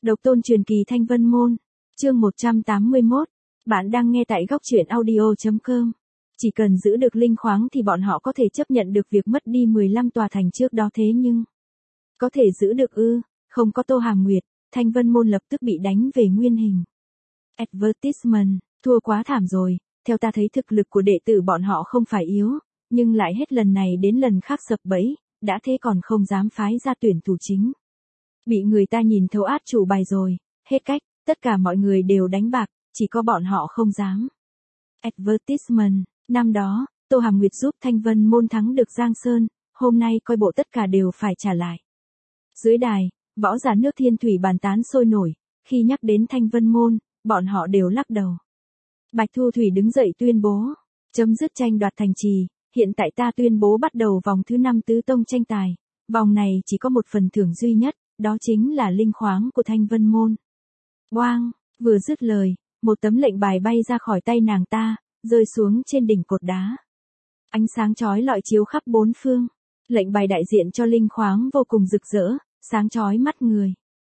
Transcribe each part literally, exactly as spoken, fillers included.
Độc tôn truyền kỳ Thanh Vân Môn. Chương một trăm tám mươi mốt. Bạn đang nghe tại góc truyện audio chấm com. Chỉ cần giữ được linh khoáng thì bọn họ có thể chấp nhận được việc mất đi mười lăm tòa thành trước đó, thế nhưng có thể giữ được ư? Không có Tô Hàm Nguyệt, Thanh Vân Môn lập tức bị đánh về nguyên hình. Advertisement, thua quá thảm rồi, theo ta thấy thực lực của đệ tử bọn họ không phải yếu, nhưng lại hết lần này đến lần khác sập bẫy, đã thế còn không dám phái ra tuyển thủ chính. Bị người ta nhìn thấu át chủ bài rồi, hết cách, tất cả mọi người đều đánh bạc, chỉ có bọn họ không dám. Advertisement, năm đó, Tô Hàm Nguyệt giúp Thanh Vân Môn thắng được Giang Sơn, hôm nay coi bộ tất cả đều phải trả lại. Dưới đài, võ giả nước Thiên Thủy bàn tán sôi nổi, khi nhắc đến Thanh Vân Môn, bọn họ đều lắc đầu. Bạch Thu Thủy đứng dậy tuyên bố, chấm dứt tranh đoạt thành trì, hiện tại ta tuyên bố bắt đầu vòng thứ năm tứ tông tranh tài, vòng này chỉ có một phần thưởng duy nhất, đó chính là linh khoáng của Thanh Vân Môn. Oang, vừa dứt lời, một tấm lệnh bài bay ra khỏi tay nàng ta, rơi xuống trên đỉnh cột đá. Ánh sáng chói lọi chiếu khắp bốn phương, lệnh bài đại diện cho linh khoáng vô cùng rực rỡ, sáng chói mắt người.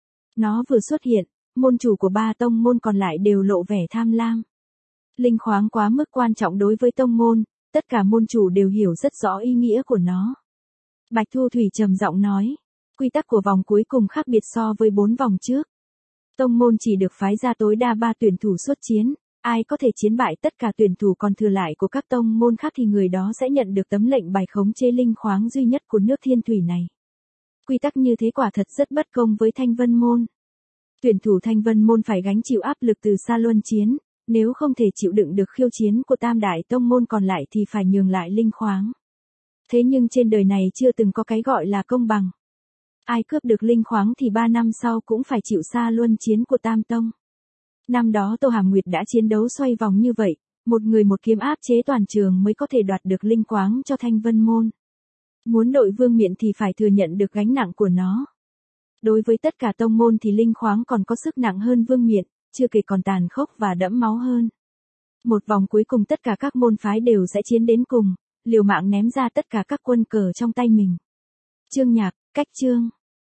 Nó vừa xuất hiện, môn chủ của ba tông môn còn lại đều lộ vẻ tham lam. Linh khoáng quá mức quan trọng đối với tông môn, tất cả môn chủ đều hiểu rất rõ ý nghĩa của nó. Bạch Thu Thủy trầm giọng nói, quy tắc của vòng cuối cùng khác biệt so với bốn vòng trước. Tông môn chỉ được phái ra tối đa ba tuyển thủ xuất chiến, ai có thể chiến bại tất cả tuyển thủ còn thừa lại của các tông môn khác thì người đó sẽ nhận được tấm lệnh bài khống chế linh khoáng duy nhất của nước Thiên Thủy này. Quy tắc như thế quả thật rất bất công với Thanh Vân Môn. Tuyển thủ Thanh Vân Môn phải gánh chịu áp lực từ xa luân chiến, nếu không thể chịu đựng được khiêu chiến của tam đại tông môn còn lại thì phải nhường lại linh khoáng. Thế nhưng trên đời này chưa từng có cái gọi là công bằng. Ai cướp được linh khoáng thì ba năm sau cũng phải chịu xa luân chiến của tam tông. Năm đó Tô Hàm Nguyệt đã chiến đấu xoay vòng như vậy, một người một kiếm áp chế toàn trường mới có thể đoạt được linh khoáng cho Thanh Vân Môn. Muốn đội vương miện thì phải thừa nhận được gánh nặng của nó. Đối với tất cả tông môn thì linh khoáng còn có sức nặng hơn vương miện, chưa kể còn tàn khốc và đẫm máu hơn. Một vòng cuối cùng tất cả các môn phái đều sẽ chiến đến cùng, liều mạng ném ra tất cả các quân cờ trong tay mình. Chương nhạc, cách chương.